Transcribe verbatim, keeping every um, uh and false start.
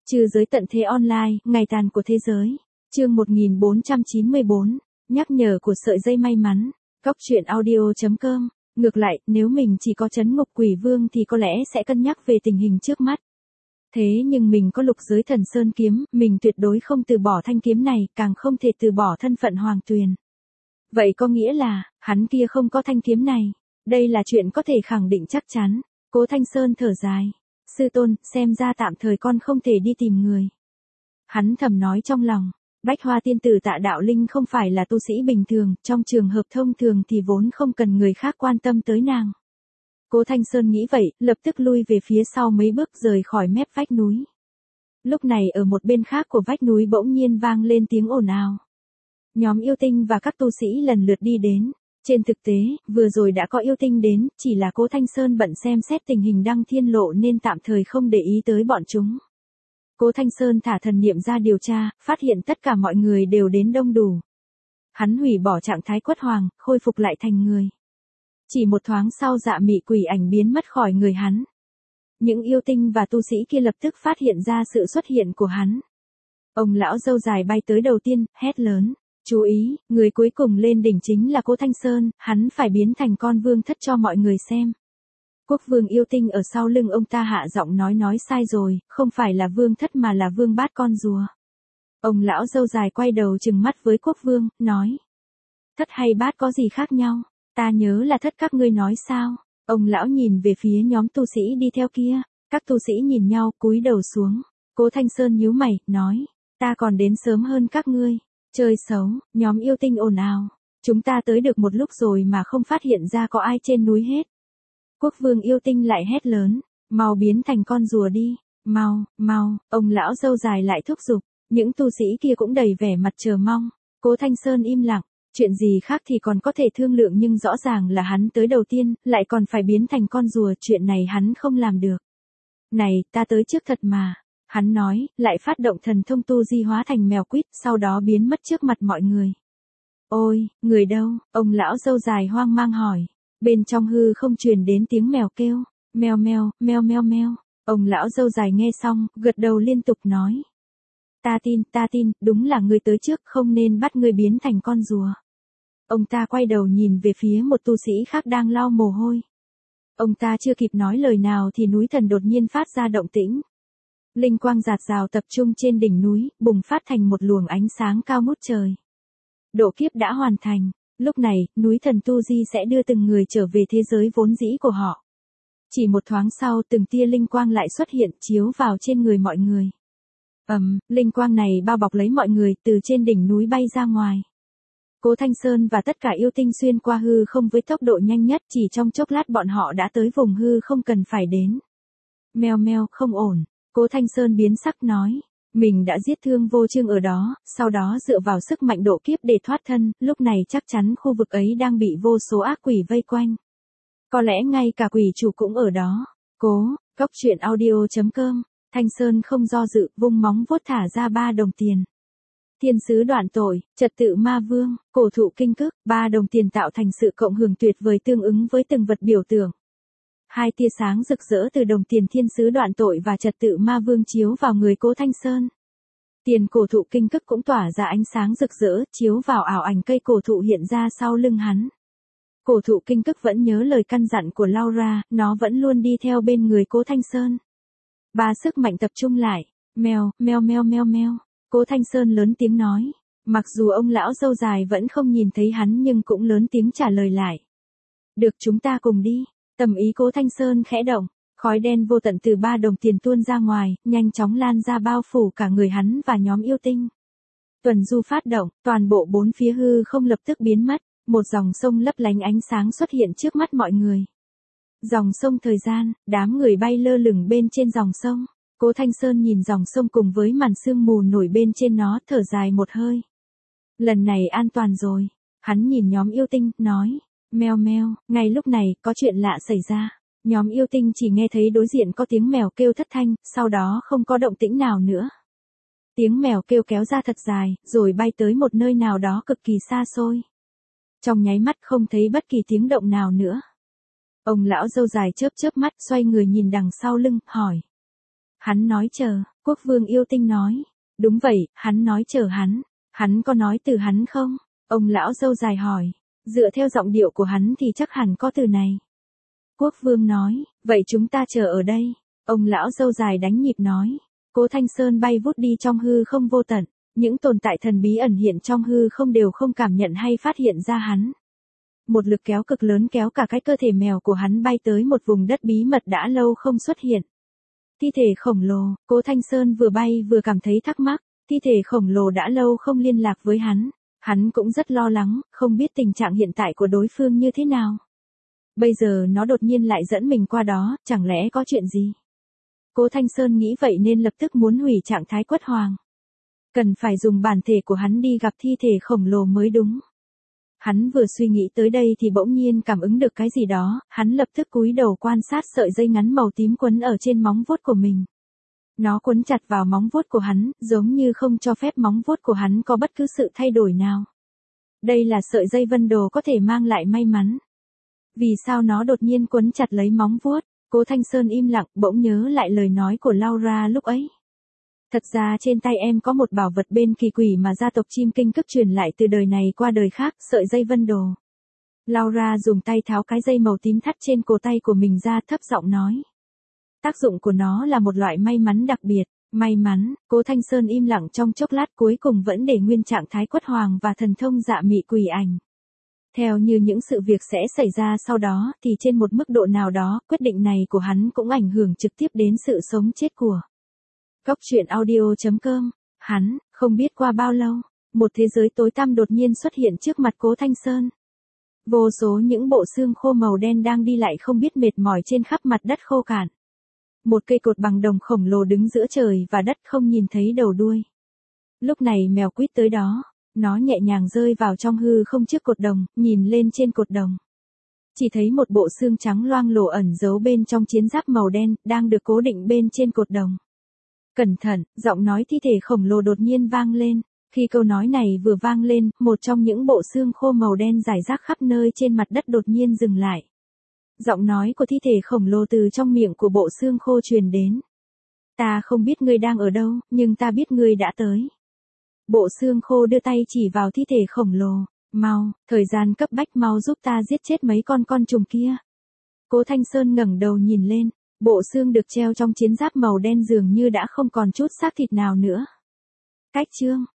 Trừ giới tận thế online, ngày tàn của thế giới. Chương một nghìn bốn trăm chín mươi bốn, nhắc nhở của sợi dây may mắn. Cóc truyện audio chấm com. Ngược lại, nếu mình chỉ có trấn ngục quỷ vương thì có lẽ sẽ cân nhắc về tình hình trước mắt. Thế nhưng mình có lục giới thần sơn kiếm, mình tuyệt đối không từ bỏ thanh kiếm này, càng không thể từ bỏ thân phận Hoàng Tuyền. Vậy có nghĩa là, hắn kia không có thanh kiếm này. Đây là chuyện có thể khẳng định chắc chắn. Cố Thanh Sơn thở dài. Sư tôn, xem ra tạm thời con không thể đi tìm người. Hắn thầm nói trong lòng. Bách Hoa tiên tử Tạ Đạo Linh không phải là tu sĩ bình thường, trong trường hợp thông thường thì vốn không cần người khác quan tâm tới nàng. Cố Thanh Sơn nghĩ vậy, lập tức lui về phía sau mấy bước rời khỏi mép vách núi. Lúc này ở một bên khác của vách núi bỗng nhiên vang lên tiếng ồn ào. Nhóm yêu tinh và các tu sĩ lần lượt đi đến. Trên thực tế, vừa rồi đã có yêu tinh đến, chỉ là Cố Thanh Sơn bận xem xét tình hình Đăng Thiên Lộ nên tạm thời không để ý tới bọn chúng. Cố Thanh Sơn thả thần niệm ra điều tra, phát hiện tất cả mọi người đều đến đông đủ. Hắn hủy bỏ trạng thái quất hoàng, khôi phục lại thành người. Chỉ một thoáng sau dạ mị quỷ ảnh biến mất khỏi người hắn. Những yêu tinh và tu sĩ kia lập tức phát hiện ra sự xuất hiện của hắn. Ông lão râu dài bay tới đầu tiên, hét lớn. Chú ý, người cuối cùng lên đỉnh chính là Cố Thanh Sơn, hắn phải biến thành con vương thất cho mọi người xem. Quốc vương yêu tinh ở sau lưng ông ta hạ giọng nói nói sai rồi, không phải là vương thất mà là vương bát con rùa. Ông lão râu dài quay đầu trừng mắt với quốc vương, nói. Thất hay bát có gì khác nhau, ta nhớ là thất các ngươi nói sao. Ông lão nhìn về phía nhóm tu sĩ đi theo kia, các tu sĩ nhìn nhau cúi đầu xuống. Cố Thanh Sơn nhíu mày, nói, ta còn đến sớm hơn các ngươi. Chơi xấu, nhóm yêu tinh ồn ào. Chúng ta tới được một lúc rồi mà không phát hiện ra có ai trên núi hết. Quốc vương yêu tinh lại hét lớn, mau biến thành con rùa đi, mau, mau, ông lão râu dài lại thúc giục, những tu sĩ kia cũng đầy vẻ mặt chờ mong. Cố Thanh Sơn im lặng, chuyện gì khác thì còn có thể thương lượng nhưng rõ ràng là hắn tới đầu tiên, lại còn phải biến thành con rùa, chuyện này hắn không làm được. Này, ta tới trước thật mà. Hắn nói, lại phát động thần thông tu di hóa thành mèo quýt, sau đó biến mất trước mặt mọi người. Ôi, người đâu? Ông lão râu dài hoang mang hỏi. Bên trong hư không truyền đến tiếng mèo kêu, meo meo, meo meo meo. Ông lão râu dài nghe xong, gật đầu liên tục nói. Ta tin, ta tin, đúng là ngươi tới trước, không nên bắt ngươi biến thành con rùa. Ông ta quay đầu nhìn về phía một tu sĩ khác đang lau mồ hôi. Ông ta chưa kịp nói lời nào thì núi thần đột nhiên phát ra động tĩnh. Linh quang rạt rào tập trung trên đỉnh núi, bùng phát thành một luồng ánh sáng cao ngút trời. Độ kiếp đã hoàn thành, lúc này, núi thần Tu Di sẽ đưa từng người trở về thế giới vốn dĩ của họ. Chỉ một thoáng sau, từng tia linh quang lại xuất hiện, chiếu vào trên người mọi người. Ầm, um, linh quang này bao bọc lấy mọi người, từ trên đỉnh núi bay ra ngoài. Cố Thanh Sơn và tất cả yêu tinh xuyên qua hư không với tốc độ nhanh nhất, chỉ trong chốc lát bọn họ đã tới vùng hư không cần phải đến. Meo meo, không ổn. Cố Thanh Sơn biến sắc nói, mình đã giết Thương Vô Chương ở đó, sau đó dựa vào sức mạnh độ kiếp để thoát thân, lúc này chắc chắn khu vực ấy đang bị vô số ác quỷ vây quanh. Có lẽ ngay cả quỷ chủ cũng ở đó. Cố, cóc truyện audio chấm com, Thanh Sơn không do dự, vung móng vuốt thả ra ba đồng tiền. Thiên sứ đoạn tội, trật tự ma vương, cổ thụ kinh cức, ba đồng tiền tạo thành sự cộng hưởng tuyệt vời tương ứng với từng vật biểu tượng. Hai tia sáng rực rỡ từ đồng tiền thiên sứ đoạn tội và trật tự ma vương chiếu vào người Cố Thanh Sơn. Tiền cổ thụ kinh cức cũng tỏa ra ánh sáng rực rỡ, chiếu vào ảo ảnh cây cổ thụ hiện ra sau lưng hắn. Cổ thụ kinh cức vẫn nhớ lời căn dặn của Laura, nó vẫn luôn đi theo bên người Cố Thanh Sơn. Ba sức mạnh tập trung lại, meo, meo meo meo meo. Cố Thanh Sơn lớn tiếng nói. Mặc dù ông lão râu dài vẫn không nhìn thấy hắn nhưng cũng lớn tiếng trả lời lại. Được, chúng ta cùng đi. Tầm ý Cố Thanh Sơn khẽ động, khói đen vô tận từ ba đồng tiền tuôn ra ngoài, nhanh chóng lan ra bao phủ cả người hắn và nhóm yêu tinh. Tuần du phát động, toàn bộ bốn phía hư không lập tức biến mất, một dòng sông lấp lánh ánh sáng xuất hiện trước mắt mọi người. Dòng sông thời gian, đám người bay lơ lửng bên trên dòng sông. Cố Thanh Sơn nhìn dòng sông cùng với màn sương mù nổi bên trên nó, thở dài một hơi. Lần này an toàn rồi. Hắn nhìn nhóm yêu tinh, nói. Meo meo, ngay lúc này, có chuyện lạ xảy ra. Nhóm yêu tinh chỉ nghe thấy đối diện có tiếng mèo kêu thất thanh, sau đó không có động tĩnh nào nữa. Tiếng mèo kêu kéo ra thật dài, rồi bay tới một nơi nào đó cực kỳ xa xôi. Trong nháy mắt không thấy bất kỳ tiếng động nào nữa. Ông lão râu dài chớp chớp mắt, xoay người nhìn đằng sau lưng, hỏi. Hắn nói chờ, quốc vương yêu tinh nói. Đúng vậy, hắn nói chờ hắn. Hắn có nói từ hắn không? Ông lão râu dài hỏi. Dựa theo giọng điệu của hắn thì chắc hẳn có từ này. Quốc vương nói, vậy chúng ta chờ ở đây. Ông lão râu dài đánh nhịp nói. Cố Thanh Sơn bay vút đi trong hư không vô tận. Những tồn tại thần bí ẩn hiện trong hư không đều không cảm nhận hay phát hiện ra hắn. Một lực kéo cực lớn kéo cả cái cơ thể mèo của hắn bay tới một vùng đất bí mật đã lâu không xuất hiện. Thi thể khổng lồ, Cố Thanh Sơn vừa bay vừa cảm thấy thắc mắc, thi thể khổng lồ đã lâu không liên lạc với hắn. Hắn cũng rất lo lắng, không biết tình trạng hiện tại của đối phương như thế nào. Bây giờ nó đột nhiên lại dẫn mình qua đó, chẳng lẽ có chuyện gì? Cố Thanh Sơn nghĩ vậy nên lập tức muốn hủy trạng thái quất hoàng. Cần phải dùng bản thể của hắn đi gặp thi thể khổng lồ mới đúng. Hắn vừa suy nghĩ tới đây thì bỗng nhiên cảm ứng được cái gì đó, hắn lập tức cúi đầu quan sát sợi dây ngắn màu tím quấn ở trên móng vuốt của mình. Nó quấn chặt vào móng vuốt của hắn, giống như không cho phép móng vuốt của hắn có bất cứ sự thay đổi nào. Đây là sợi dây vân đồ có thể mang lại may mắn. Vì sao nó đột nhiên quấn chặt lấy móng vuốt? Cố Thanh Sơn im lặng, bỗng nhớ lại lời nói của Laura lúc ấy. Thật ra trên tay em có một bảo vật bên kỳ quỷ mà gia tộc chim kinh cức truyền lại từ đời này qua đời khác, sợi dây vân đồ. Laura dùng tay tháo cái dây màu tím thắt trên cổ tay của mình ra, thấp giọng nói. Tác dụng của nó là một loại may mắn đặc biệt. May mắn, Cố Thanh Sơn im lặng trong chốc lát cuối cùng vẫn để nguyên trạng thái quất hoàng và thần thông dạ mị quỷ ảnh. Theo như những sự việc sẽ xảy ra sau đó thì trên một mức độ nào đó, quyết định này của hắn cũng ảnh hưởng trực tiếp đến sự sống chết của. Góc truyện audio chấm com, hắn, không biết qua bao lâu, một thế giới tối tăm đột nhiên xuất hiện trước mặt Cố Thanh Sơn. Vô số những bộ xương khô màu đen đang đi lại không biết mệt mỏi trên khắp mặt đất khô cạn. Một cây cột bằng đồng khổng lồ đứng giữa trời và đất không nhìn thấy đầu đuôi. Lúc này mèo quýt tới đó, nó nhẹ nhàng rơi vào trong hư không trước cột đồng, nhìn lên trên cột đồng. Chỉ thấy một bộ xương trắng loang lổ ẩn giấu bên trong chiến giáp màu đen, đang được cố định bên trên cột đồng. Cẩn thận, giọng nói thi thể khổng lồ đột nhiên vang lên. Khi câu nói này vừa vang lên, một trong những bộ xương khô màu đen rải rác khắp nơi trên mặt đất đột nhiên dừng lại. Giọng nói của thi thể khổng lồ từ trong miệng của bộ xương khô truyền đến. Ta không biết ngươi đang ở đâu, nhưng ta biết ngươi đã tới. Bộ xương khô đưa tay chỉ vào thi thể khổng lồ. Mau, thời gian cấp bách, mau giúp ta giết chết mấy con con trùng kia. Cố Thanh Sơn ngẩng đầu nhìn lên. Bộ xương được treo trong chiến giáp màu đen dường như đã không còn chút xác thịt nào nữa. Cách chương